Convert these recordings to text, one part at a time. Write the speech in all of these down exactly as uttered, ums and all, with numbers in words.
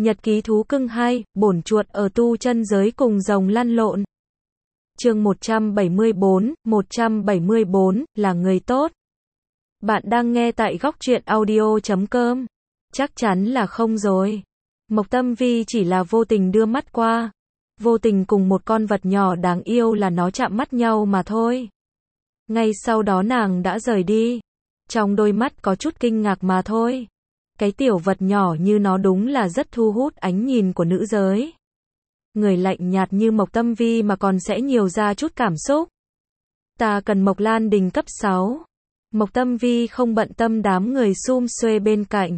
Nhật ký thú cưng hai, bổn chuột ở tu chân giới cùng rồng lăn lộn. Chương một trăm bảy mươi tư, một trăm bảy mươi tư, là người tốt. Bạn đang nghe tại góc truyện audio chấm com. Chắc chắn là không rồi. Mộc Tâm Vi chỉ là vô tình đưa mắt qua. Vô tình cùng một con vật nhỏ đáng yêu là nó chạm mắt nhau mà thôi. Ngay sau đó nàng đã rời đi. Trong đôi mắt có chút kinh ngạc mà thôi. Cái tiểu vật nhỏ như nó đúng là rất thu hút ánh nhìn của nữ giới. Người lạnh nhạt như Mộc Tâm Vi mà còn sẽ nhiều ra chút cảm xúc. Ta cần Mộc Lan Đình cấp sáu. Mộc Tâm Vi không bận tâm đám người sum xuê bên cạnh.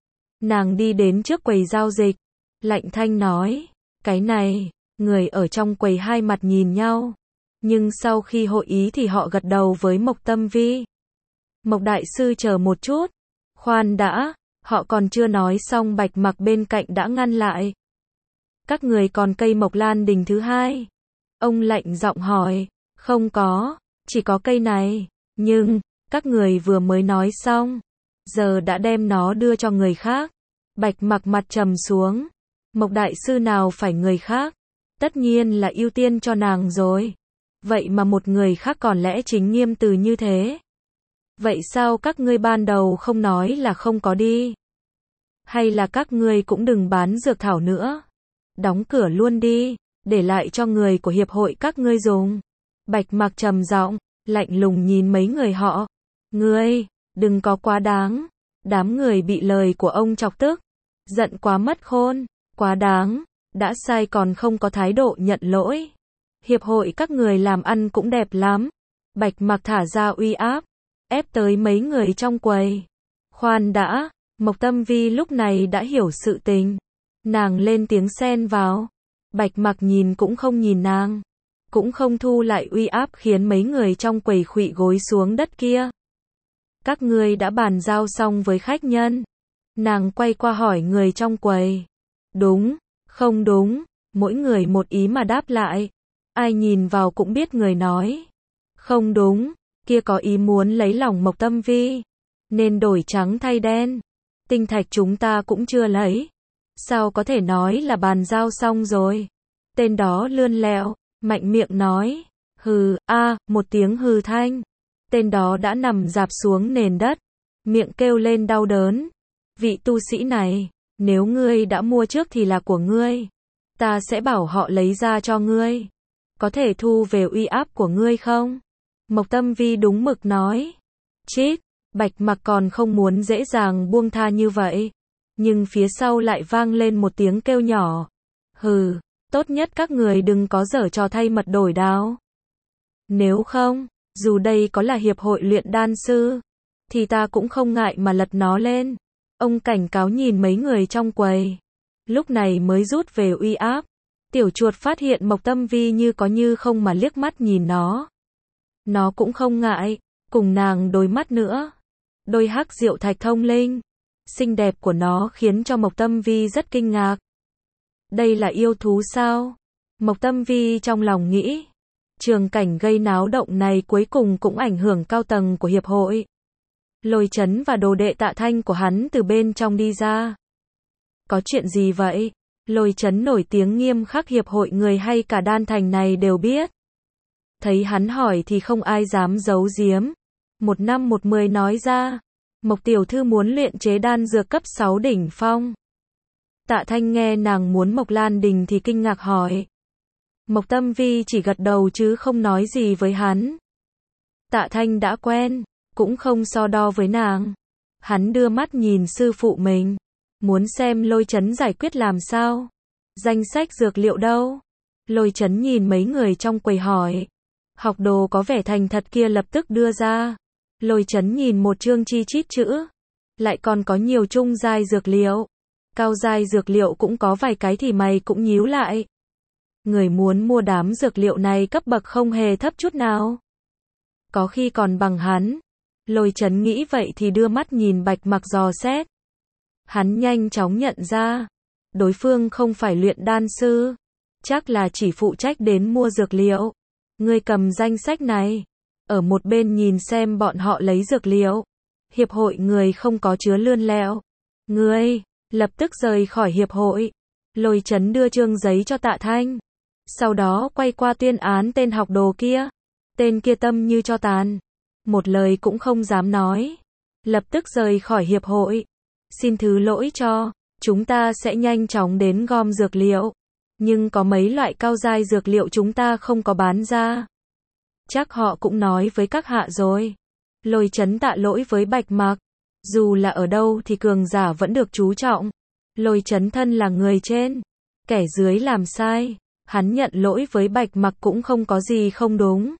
Nàng đi đến trước quầy giao dịch. Lạnh thanh nói. Cái này, người ở trong quầy hai mặt nhìn nhau. Nhưng sau khi hội ý thì họ gật đầu với Mộc Tâm Vi. Mộc Đại Sư chờ một chút. Khoan đã. Họ còn chưa nói xong Bạch Mặc bên cạnh đã ngăn lại. Các người còn cây Mộc Lan Đình thứ hai? Ông lạnh giọng hỏi. Không có, chỉ có cây này. Nhưng, các người vừa mới nói xong. Giờ đã đem nó đưa cho người khác. Bạch Mặc mặt trầm xuống. Mộc Đại Sư nào phải người khác? Tất nhiên là ưu tiên cho nàng rồi. Vậy mà một người khác còn lẽ chính nghiêm từ như thế. Vậy sao các ngươi ban đầu không nói là không có đi? Hay là các ngươi cũng đừng bán dược thảo nữa? Đóng cửa luôn đi, để lại cho người của hiệp hội các ngươi dùng. Bạch Mặc trầm giọng, lạnh lùng nhìn mấy người họ. Ngươi, đừng có quá đáng. Đám người bị lời của ông chọc tức. Giận quá mất khôn, quá đáng, đã sai còn không có thái độ nhận lỗi. Hiệp hội các người làm ăn cũng đẹp lắm. Bạch Mặc thả ra uy áp. Ép tới mấy người trong quầy. Khoan đã, Mộc Tâm Vi lúc này đã hiểu sự tình. Nàng lên tiếng xen vào. Bạch Mặc nhìn cũng không nhìn nàng. Cũng không thu lại uy áp khiến mấy người trong quầy khuỵu gối xuống đất kia. Các ngươi đã bàn giao xong với khách nhân. Nàng quay qua hỏi người trong quầy. Đúng, không đúng, mỗi người một ý mà đáp lại. Ai nhìn vào cũng biết người nói. Không đúng. Kia có ý muốn lấy lòng Mộc Tâm Vi, nên đổi trắng thay đen. Tinh thạch chúng ta cũng chưa lấy. Sao có thể nói là bàn giao xong rồi? Tên đó lươn lẹo, mạnh miệng nói. Hừ, a, à, một tiếng hừ thanh. Tên đó đã nằm rạp xuống nền đất, miệng kêu lên đau đớn. Vị tu sĩ này, nếu ngươi đã mua trước thì là của ngươi. Ta sẽ bảo họ lấy ra cho ngươi. Có thể thu về uy áp của ngươi không? Mộc Tâm Vi đúng mực nói. Chít, Bạch Mặc còn không muốn dễ dàng buông tha như vậy. Nhưng phía sau lại vang lên một tiếng kêu nhỏ. Hừ, tốt nhất các người đừng có giở trò thay mật đổi đao. Nếu không, dù đây có là hiệp hội luyện đan sư, thì ta cũng không ngại mà lật nó lên. Ông cảnh cáo nhìn mấy người trong quầy. Lúc này mới rút về uy áp. Tiểu chuột phát hiện Mộc Tâm Vi như có như không mà liếc mắt nhìn nó. Nó cũng không ngại, cùng nàng đối mắt nữa. Đôi hắc diệu thạch thông linh, xinh đẹp của nó khiến cho Mộc Tâm Vi rất kinh ngạc. Đây là yêu thú sao? Mộc Tâm Vi trong lòng nghĩ. Trường cảnh gây náo động này cuối cùng cũng ảnh hưởng cao tầng của hiệp hội. Lôi Chấn và đồ đệ Tạ Thanh của hắn từ bên trong đi ra. Có chuyện gì vậy? Lôi Chấn nổi tiếng nghiêm khắc hiệp hội người hay cả đan thành này đều biết. Thấy hắn hỏi thì không ai dám giấu giếm. Một năm một mười nói ra. Mộc tiểu thư muốn luyện chế đan dược cấp sáu đỉnh phong. Tạ Thanh nghe nàng muốn Mộc Lan Đình thì kinh ngạc hỏi. Mộc Tâm Vi chỉ gật đầu chứ không nói gì với hắn. Tạ Thanh đã quen, cũng không so đo với nàng. Hắn đưa mắt nhìn sư phụ mình. Muốn xem Lôi Chấn giải quyết làm sao. Danh sách dược liệu đâu? Lôi Chấn nhìn mấy người trong quầy hỏi. Học đồ có vẻ thành thật kia lập tức đưa ra. Lôi Chấn nhìn một chương chi chít chữ. Lại còn có nhiều trung giai dược liệu. Cao giai dược liệu cũng có vài cái thì mày cũng nhíu lại. Người muốn mua đám dược liệu này cấp bậc không hề thấp chút nào. Có khi còn bằng hắn. Lôi Chấn nghĩ vậy thì đưa mắt nhìn Bạch Mặc dò xét. Hắn nhanh chóng nhận ra. Đối phương không phải luyện đan sư. Chắc là chỉ phụ trách đến mua dược liệu. Ngươi cầm danh sách này. Ở một bên nhìn xem bọn họ lấy dược liệu. Hiệp hội người không có chứa lươn lẹo. Ngươi, lập tức rời khỏi hiệp hội. Lôi Chấn đưa trương giấy cho Tạ Thanh. Sau đó quay qua tuyên án tên học đồ kia. Tên kia tâm như cho tàn. Một lời cũng không dám nói. Lập tức rời khỏi hiệp hội. Xin thứ lỗi cho. Chúng ta sẽ nhanh chóng đến gom dược liệu. Nhưng có mấy loại cao giai dược liệu chúng ta không có bán ra. Chắc họ cũng nói với các hạ rồi. Lôi Chấn tạ lỗi với Bạch Mặc. Dù là ở đâu thì cường giả vẫn được chú trọng. Lôi Chấn thân là người trên. Kẻ dưới làm sai. Hắn nhận lỗi với Bạch Mặc cũng không có gì không đúng.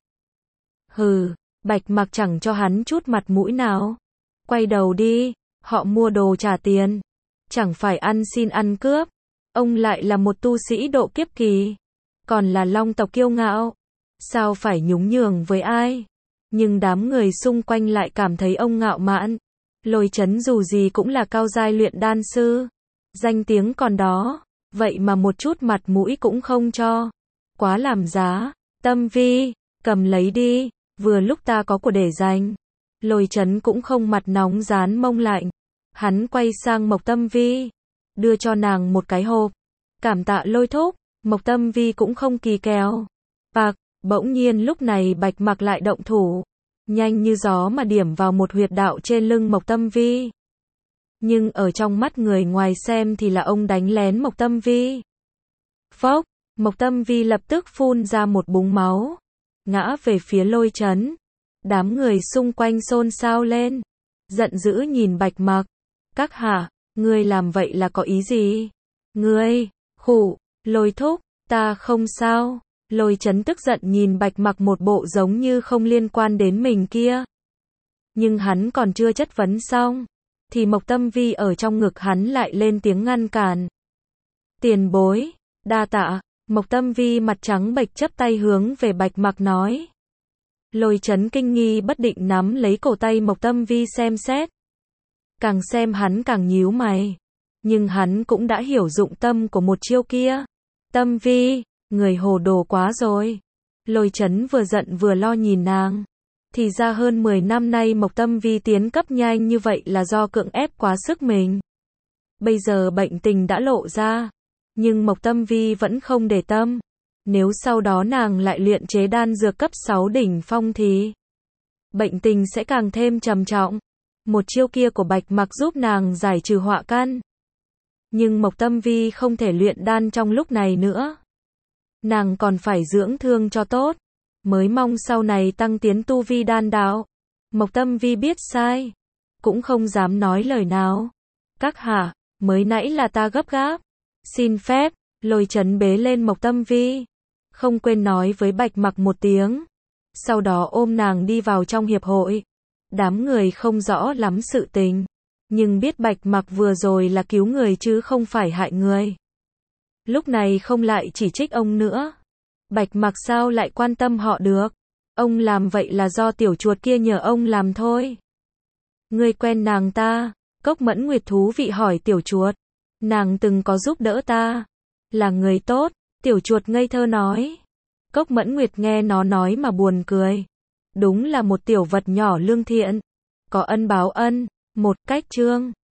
Hừ, Bạch Mặc chẳng cho hắn chút mặt mũi nào. Quay đầu đi, họ mua đồ trả tiền. Chẳng phải ăn xin ăn cướp. Ông lại là một tu sĩ độ kiếp kỳ. Còn là long tộc kiêu ngạo. Sao phải nhún nhường với ai? Nhưng đám người xung quanh lại cảm thấy ông ngạo mạn. Lôi Chấn dù gì cũng là cao giai luyện đan sư. Danh tiếng còn đó. Vậy mà một chút mặt mũi cũng không cho. Quá làm giá. Tâm Vi, cầm lấy đi. Vừa lúc ta có của để dành. Lôi Chấn cũng không mặt nóng dán mông lạnh. Hắn quay sang Mộc Tâm Vi. Đưa cho nàng một cái hộp. Cảm tạ Lôi thúc. Mộc Tâm Vi cũng không kỳ kèo. Bạc, bỗng nhiên lúc này Bạch Mặc lại động thủ. Nhanh như gió mà điểm vào một huyệt đạo trên lưng Mộc Tâm Vi. Nhưng ở trong mắt người ngoài xem thì là ông đánh lén Mộc Tâm Vi. Phốc, Mộc Tâm Vi lập tức phun ra một búng máu. Ngã về phía Lôi Chấn. Đám người xung quanh xôn xao lên. Giận dữ nhìn Bạch Mặc. Các hạ, ngươi làm vậy là có ý gì? Ngươi, khụ, Lôi thúc, ta không sao. Lôi Chấn tức giận nhìn Bạch Mặc một bộ giống như không liên quan đến mình kia. Nhưng hắn còn chưa chất vấn xong. Thì Mộc Tâm Vi ở trong ngực hắn lại lên tiếng ngăn cản. Tiền bối, đa tạ. Mộc Tâm Vi mặt trắng bệch chắp tay hướng về Bạch Mặc nói. Lôi Chấn kinh nghi bất định nắm lấy cổ tay Mộc Tâm Vi xem xét. Càng xem hắn càng nhíu mày. Nhưng hắn cũng đã hiểu dụng tâm của một chiêu kia. Tâm Vi, người hồ đồ quá rồi. Lôi Chấn vừa giận vừa lo nhìn nàng. Thì ra hơn mười năm nay Mộc Tâm Vi tiến cấp nhanh như vậy là do cưỡng ép quá sức mình. Bây giờ bệnh tình đã lộ ra. Nhưng Mộc Tâm Vi vẫn không để tâm. Nếu sau đó nàng lại luyện chế đan dược cấp sáu đỉnh phong thì bệnh tình sẽ càng thêm trầm trọng. Một chiêu kia của Bạch Mặc giúp nàng giải trừ họa căn. Nhưng Mộc Tâm Vi không thể luyện đan trong lúc này nữa. Nàng còn phải dưỡng thương cho tốt. Mới mong sau này tăng tiến tu vi đan đạo. Mộc Tâm Vi biết sai. Cũng không dám nói lời nào. Các hạ, mới nãy là ta gấp gáp. Xin phép, Lôi Chấn bế lên Mộc Tâm Vi. Không quên nói với Bạch Mặc một tiếng. Sau đó ôm nàng đi vào trong hiệp hội. Đám người không rõ lắm sự tình. Nhưng biết Bạch Mặc vừa rồi là cứu người chứ không phải hại người. Lúc này không lại chỉ trích ông nữa. Bạch Mặc sao lại quan tâm họ được. Ông làm vậy là do tiểu chuột kia nhờ ông làm thôi. Ngươi quen nàng ta? Cốc Mẫn Nguyệt thú vị hỏi tiểu chuột. Nàng từng có giúp đỡ ta. Là người tốt, tiểu chuột ngây thơ nói. Cốc Mẫn Nguyệt nghe nó nói mà buồn cười. Đúng là một tiểu vật nhỏ lương thiện. Có ân báo ân, một cách chương.